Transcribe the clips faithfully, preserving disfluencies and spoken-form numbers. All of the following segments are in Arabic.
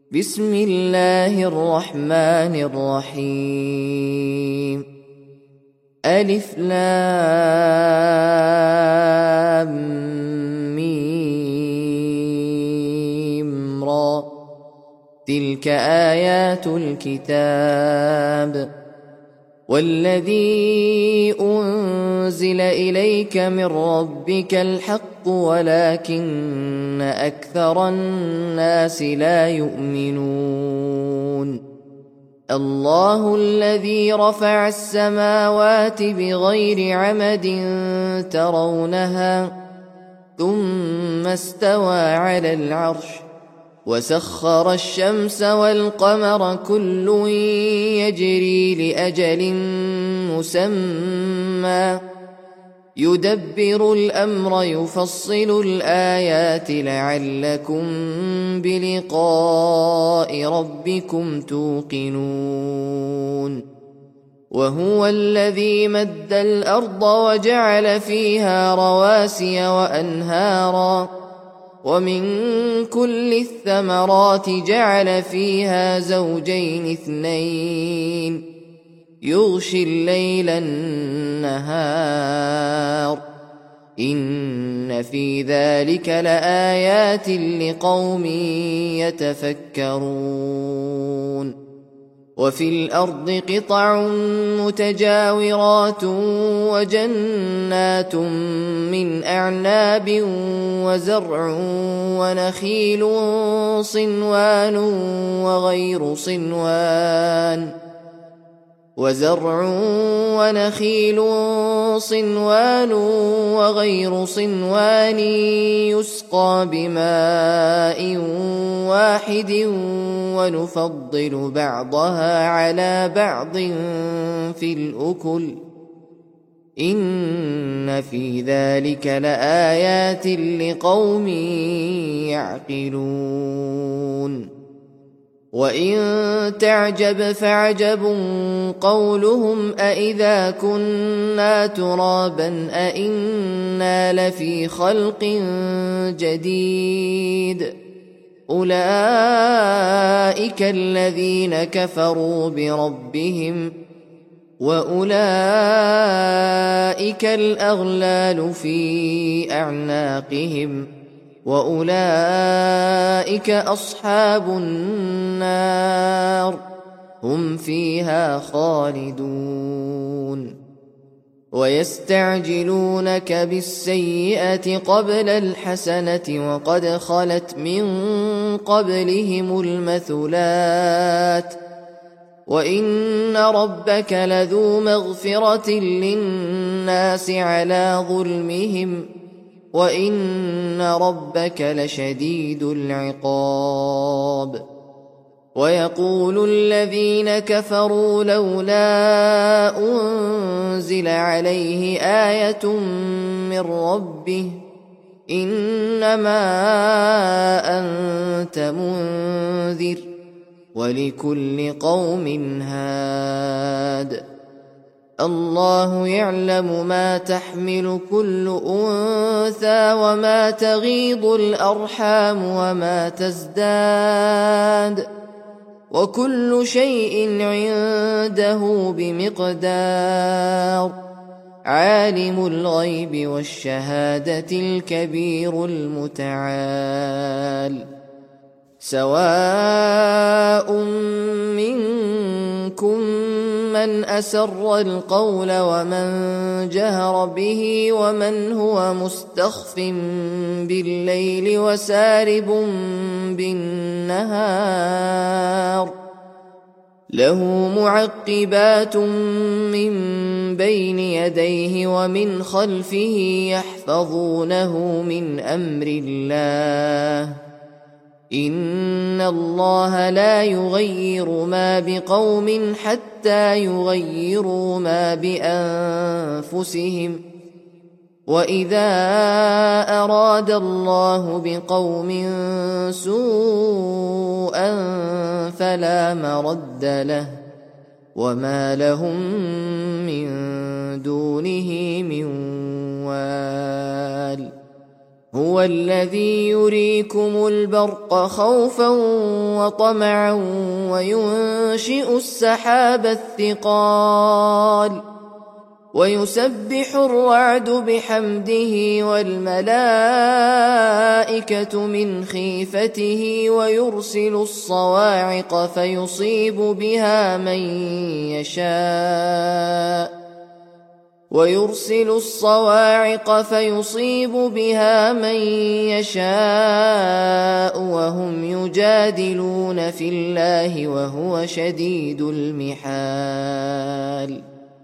بسم الله الرحمن الرحيم ألف لام ميم را تلك آيات الكتاب والذي أنزل إليك من ربك الحق ولكن أكثر الناس لا يؤمنون الله الذي رفع السماوات بغير عمد ترونها ثم استوى على العرش وسخر الشمس والقمر كل يجري لأجل مسمى يدبر الأمر يفصل الآيات لعلكم بلقاء ربكم توقنون وهو الذي مد الأرض وجعل فيها رواسي وأنهارا ومن كل الثمرات جعل فيها زوجين اثنين يغشي الليل النهار إن في ذلك لآيات لقوم يتفكرون وفي الأرض قطع متجاورات وجنات من أعناب وزرع ونخيل صنوان وغير صنوان وزرع ونخيل صنوان وغير صنوان يسقى بماء واحد ونفضل بعضها على بعض في الأكل إن في ذلك لآيات لقوم يعقلون وإن تعجب فعجب قولهم أإذا كنا ترابا أإنا لفي خلق جديد أولئك الذين كفروا بربهم وأولئك الأغلال في أعناقهم وأولئك أصحاب النار هم فيها خالدون ويستعجلونك بالسيئة قبل الحسنة وقد خلت من قبلهم المثلات وإن ربك لذو مغفرة للناس على ظلمهم وإن ربك لشديد العقاب ويقول الذين كفروا لولا أنزل عليه آية من ربه إنما أنت منذر ولكل قوم هاد الله يعلم ما تحمل كل أنثى وما تغيض الأرحام وما تزداد وكل شيء عنده بمقدار عالم الغيب والشهادة الكبير المتعال سواء منكم من أسر القول ومن جهر به ومن هو مستخف بالليل وسارب بالنهار له معقبات من بين يديه ومن خلفه يحفظونه من أمر الله إن الله لا يغير ما بقوم حتى يغيروا ما بأنفسهم وإذا أراد الله بقوم سوءا فلا مرد له وما لهم من دونه من وال هو الذي يريكم البرق خوفا وطمعا وينشئ السحاب الثقال ويسبح الرعد بحمده والملائكة من خيفته ويرسل الصواعق فيصيب بها من يشاء ويرسل الصواعق فيصيب بها من يشاء وهم يجادلون في الله وهو شديد المحال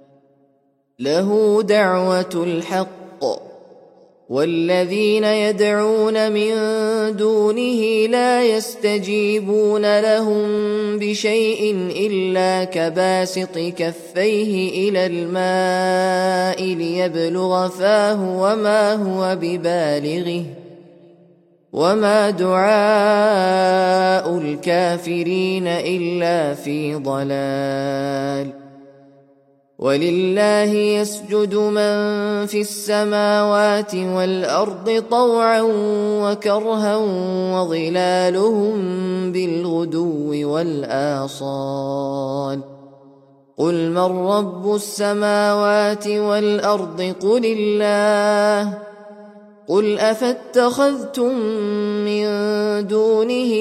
له دعوة الحق والذين يدعون من دونه لا يستجيبون لهم بشيء إلا كباسط كفيه إلى الماء ليبلغ فاه وما هو ببالغه وما دعاء الكافرين إلا في ضلال ولله يسجد من في السماوات والأرض طوعا وكرها وظلالهم بالغدو والآصال قل من رب السماوات والأرض قل الله قل أفاتخذتم من دونه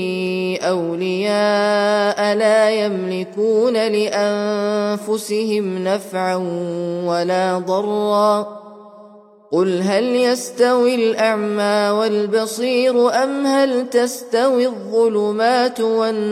أولياء لا يملكون لأنفسهم نفعا ولا ضرا قل هل يستوي الأعمى والبصير أم هل تستوي الظلمات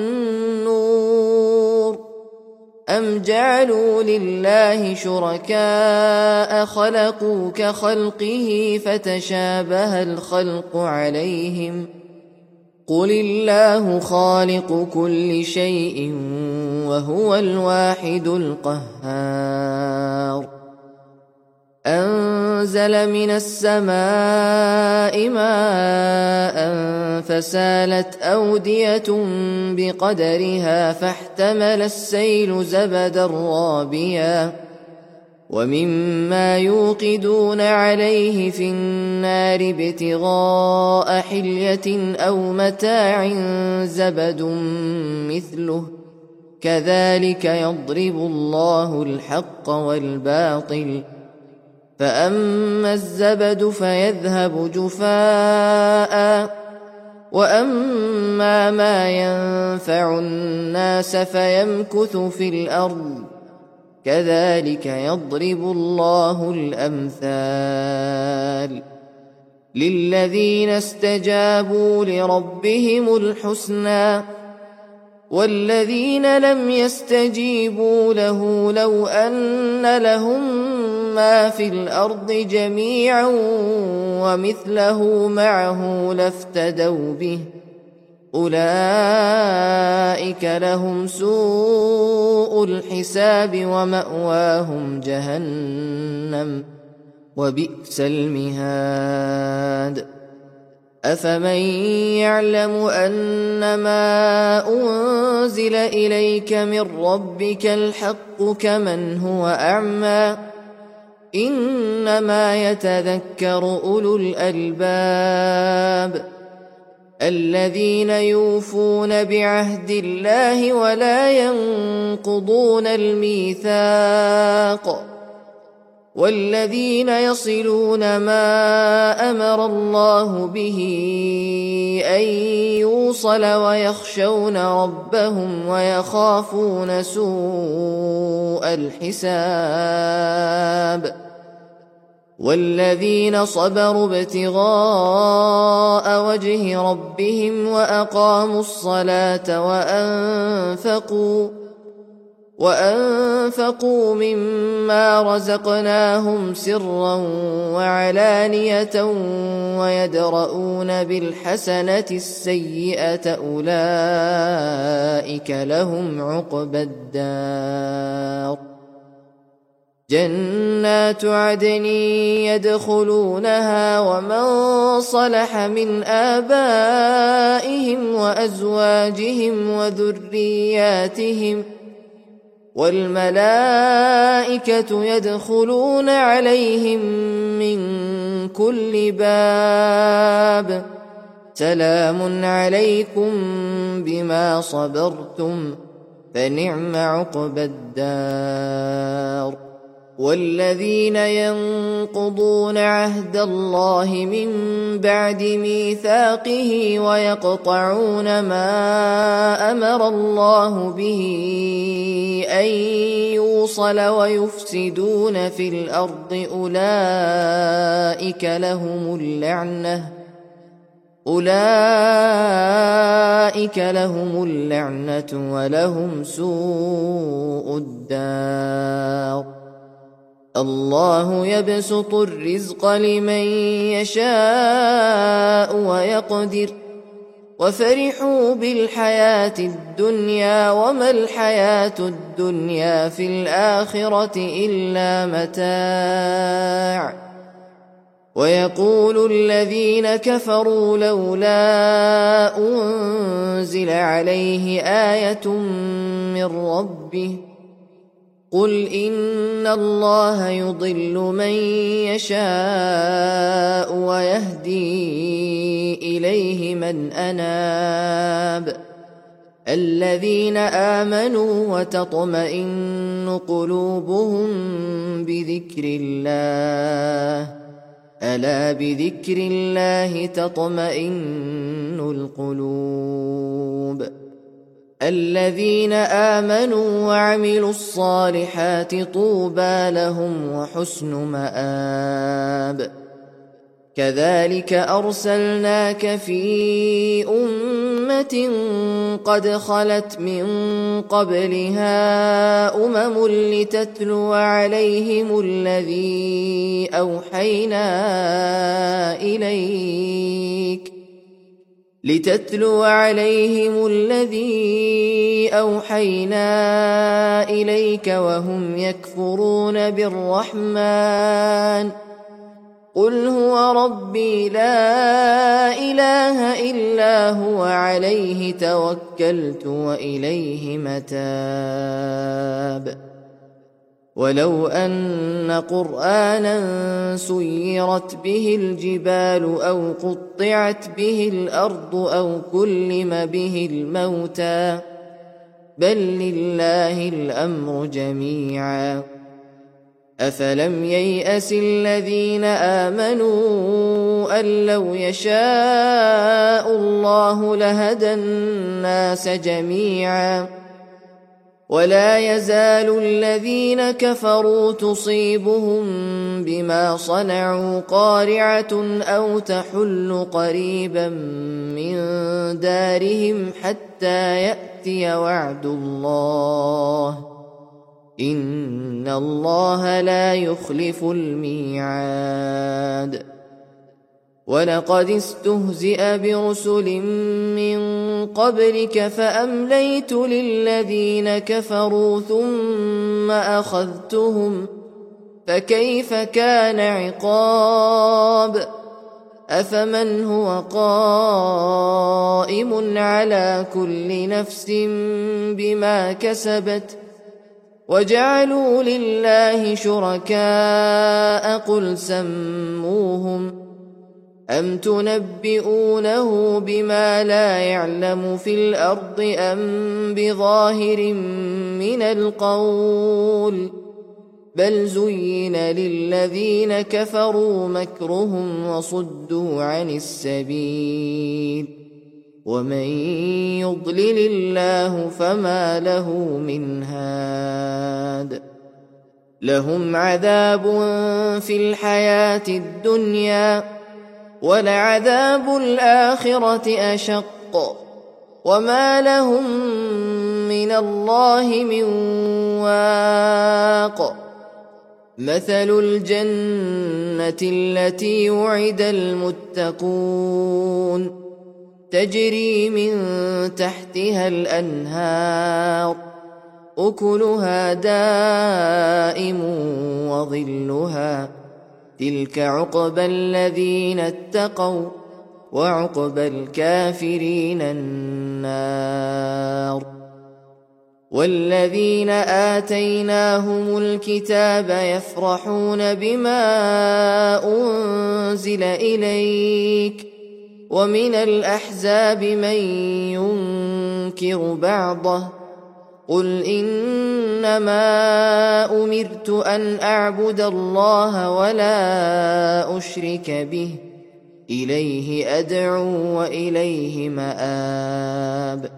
والنور أم جعلوا لله شركاء خلقوا كخلقه فتشابه الخلق عليهم قل الله خالق كل شيء وهو الواحد القهار أنزل من السماء ماء فسالت أودية بقدرها فاحتمل السيل زبدا رابيا ومما يوقدون عليه في النار ابتغاء حلية أو متاع زبد مثله كذلك يضرب الله الحق والباطل فأما الزبد فيذهب جفاء وأما ما ينفع الناس فيمكث في الأرض كذلك يضرب الله الأمثال للذين استجابوا لربهم الحسنى والذين لم يستجيبوا له لو أن لهم ما في الأرض جميعا ومثله معه لافتدوا به أولئك لهم سوء الحساب ومأواهم جهنم وبئس المهاد أفمن يعلم أنما أنزل إليك من ربك الحق كمن هو أعمى إنما يتذكر أولو الألباب الذين يوفون بعهد الله ولا ينقضون الميثاق والذين يصلون ما أمر الله به أن يوصل ويخشون ربهم ويخافون سوء الحساب والذين صبروا ابتغاء وجه ربهم وأقاموا الصلاة وأنفقوا وأنفقوا مما رزقناهم سرا وعلانية ويدرؤون بالحسنة السيئة أولئك لهم عقبى الدار جنات عدن يدخلونها ومن صلح من آبائهم وأزواجهم وذرياتهم والملائكة يدخلون عليهم من كل باب سلام عليكم بما صبرتم فنعم عقبى الدار. والذين ينقضون عهد الله من بعد ميثاقه ويقطعون ما أمر الله به أن يوصل ويفسدون في الأرض أولئك لهم اللعنة أولئك لهم اللعنة ولهم سوء الدار. الله يبسط الرزق لمن يشاء ويقدر وفرحوا بالحياة الدنيا وما الحياة الدنيا في الآخرة إلا متاع. ويقول الذين كفروا لولا أنزل عليه آية من ربه قل إن الله يضل من يشاء ويهدي إليه من أناب. الذين آمنوا وتطمئن قلوبهم بذكر الله ألا بذكر الله تطمئن القلوب. الذين آمنوا وعملوا الصالحات طوبى لهم وحسن مآب. كذلك أرسلناك في أمة قد خلت من قبلها أمم لتتلو عليهم الذي أوحينا إليك لتتلو عليهم الذي أوحينا إليك وهم يكفرون بالرحمن قل هو ربي لا إله إلا هو عليه توكلت وإليه متاب. ولو أن قرآنا سيرت به الجبال أو قطعت به الأرض أو كلم به الموتى بل لله الأمر جميعا. أفلم ييأس الذين آمنوا أن لو يشاء الله لهدى الناس جميعا ولا يزال الذين كفروا تصيبهم بما صنعوا قارعة أو تحل قريبا من دارهم حتى يأتي وعد الله إن الله لا يخلف الميعاد. ولقد استهزئ برسل من قبلك فأمليت للذين كفروا ثم أخذتهم فكيف كان عقاب. أفمن هو قائم على كل نفس بما كسبت وجعلوا لله شركاء قل سموهم أم تنبئونه بما لا يعلم في الأرض أم بظاهر من القول بل زين للذين كفروا مكرهم وصدوا عن السبيل ومن يضلل الله فما له من هاد. لهم عذاب في الحياة الدنيا ولعذاب الآخرة أشق وما لهم من الله من واق. مثل الجنة التي وعد المتقون تجري من تحتها الأنهار أكلها دائم وظلها تلك عقبى الذين اتقوا وعقبى الكافرين النار. والذين آتيناهم الكتاب يفرحون بما أنزل إليك ومن الأحزاب من ينكر بعضه قل إنما أمرت أن أعبد الله ولا أشرك به إليه أدعو وإليه مآب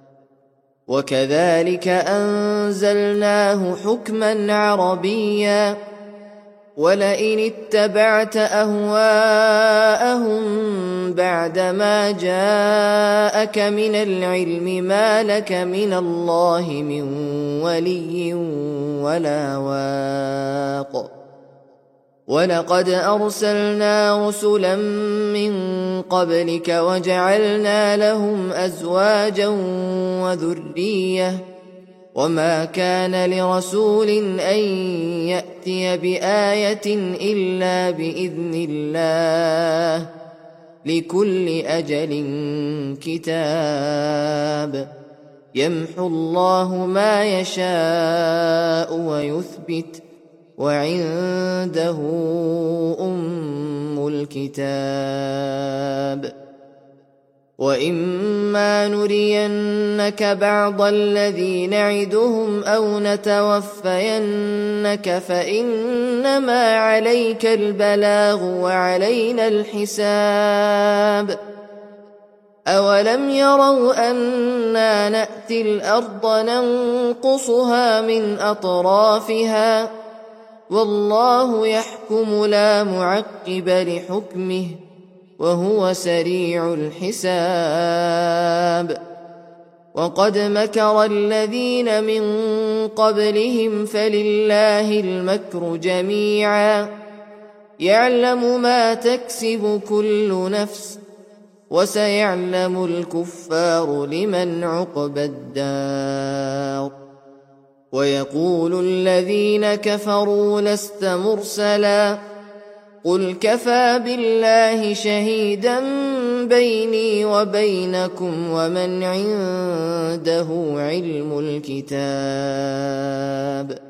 وكذلك أنزلناه حكما عربيا ولئن اتبعت أهواءهم بعدما جاءك من العلم ما لك من الله من ولي ولا واق ولقد أرسلنا رسلا من قبلك وجعلنا لهم أزواجا وذرية وما كان لرسول أن يأتي بآية إلا بإذن الله لكل أجل كتاب يمحو الله ما يشاء ويثبت وعنده أم الكتاب وإما نرينك بعض الذي نعدهم أو نتوفينك فإنما عليك البلاغ وعلينا الحساب أولم يروا أنا نأتي الأرض ننقصها من أطرافها والله يحكم لا معقب لحكمه وهو سريع الحساب وقد مكر الذين من قبلهم فلله المكر جميعا يعلم ما تكسب كل نفس وسيعلم الكفار لمن عقبى الدار ويقول الذين كفروا لست مرسلا قل كفى بالله شهيدا بيني وبينكم ومن عنده علم الكتاب